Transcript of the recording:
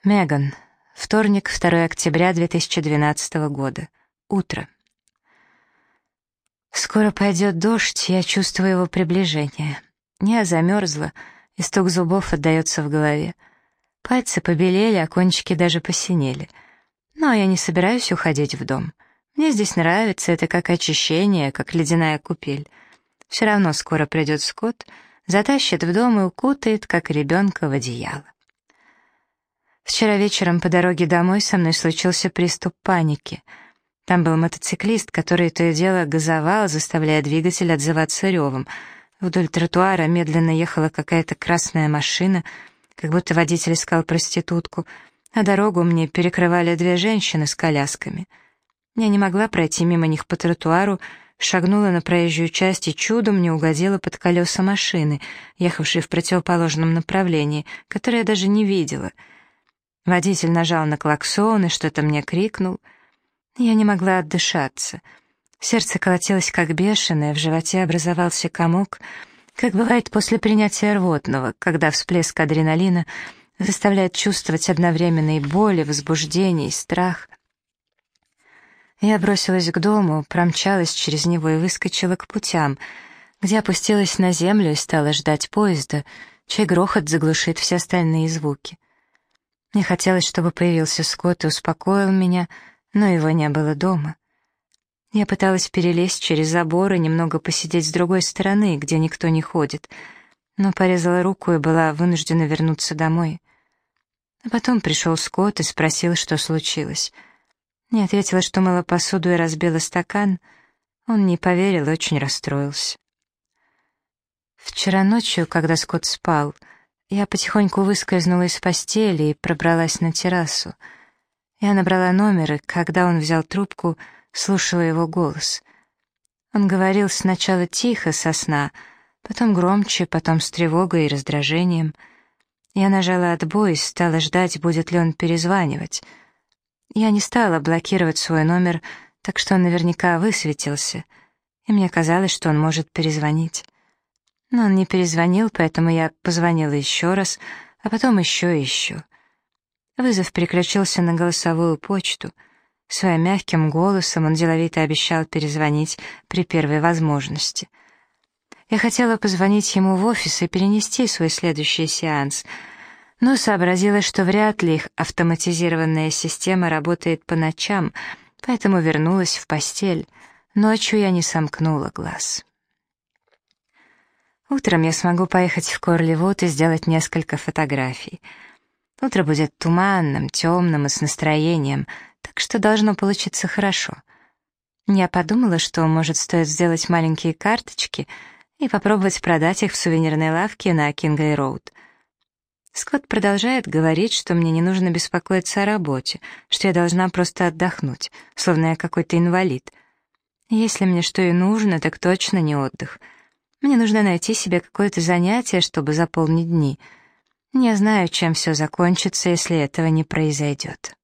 Меган. Вторник, 2 октября 2012 года. Утро. Скоро пойдет дождь, я чувствую его приближение. Я замерзла, и стук зубов отдается в голове. Пальцы побелели, а кончики даже посинели. Но я не собираюсь уходить в дом. Мне здесь нравится, это как очищение, как ледяная купель. Все равно скоро придет Скотт, затащит в дом и укутает, как ребенка, в одеяло. Вчера вечером по дороге домой со мной случился приступ паники. Там был мотоциклист, который то и дело газовал, заставляя двигатель отзываться ревом. Вдоль тротуара медленно ехала какая-то красная машина, как будто водитель искал проститутку, а дорогу мне перекрывали две женщины с колясками. Я не могла пройти мимо них по тротуару, шагнула на проезжую часть и чудом не угодила под колеса машины, ехавшей в противоположном направлении, которое я даже не видела. Водитель нажал на клаксон и что-то мне крикнул. Я не могла отдышаться. Сердце колотилось как бешеное, в животе образовался комок, как бывает после принятия рвотного, когда всплеск адреналина заставляет чувствовать одновременно и боль, и возбуждение, и страх. Я бросилась к дому, промчалась через него и выскочила к путям, где опустилась на землю и стала ждать поезда, чей грохот заглушит все остальные звуки. Мне хотелось, чтобы появился Скотт и успокоил меня, но его не было дома. Я пыталась перелезть через забор и немного посидеть с другой стороны, где никто не ходит, но порезала руку и была вынуждена вернуться домой. А потом пришел Скотт и спросил, что случилось. Я ответила, что мыла посуду и разбила стакан. Он не поверил и очень расстроился. Вчера ночью, когда Скотт спал, я потихоньку выскользнула из постели и пробралась на террасу. Я набрала номер, и когда он взял трубку, слушала его голос. Он говорил сначала тихо, со сна, потом громче, потом с тревогой и раздражением. Я нажала отбой и стала ждать, будет ли он перезванивать. Я не стала блокировать свой номер, так что он наверняка высветился, и мне казалось, что он может перезвонить. Но он не перезвонил, поэтому я позвонила еще раз, а потом еще и еще. Вызов переключился на голосовую почту. Своим мягким голосом он деловито обещал перезвонить при первой возможности. Я хотела позвонить ему в офис и перенести свой следующий сеанс, но сообразила, что вряд ли их автоматизированная система работает по ночам, поэтому вернулась в постель. Ночью я не сомкнула глаз. Утром я смогу поехать в Корливуд и сделать несколько фотографий. Утро будет туманным, темным и с настроением, так что должно получиться хорошо. Я подумала, что, может, стоит сделать маленькие карточки и попробовать продать их в сувенирной лавке на Кингей-роуд. Скотт продолжает говорить, что мне не нужно беспокоиться о работе, что я должна просто отдохнуть, словно я какой-то инвалид. Если мне что и нужно, так точно не отдых. Мне нужно найти себе какое-то занятие, чтобы заполнить дни. Не знаю, чем все закончится, если этого не произойдет.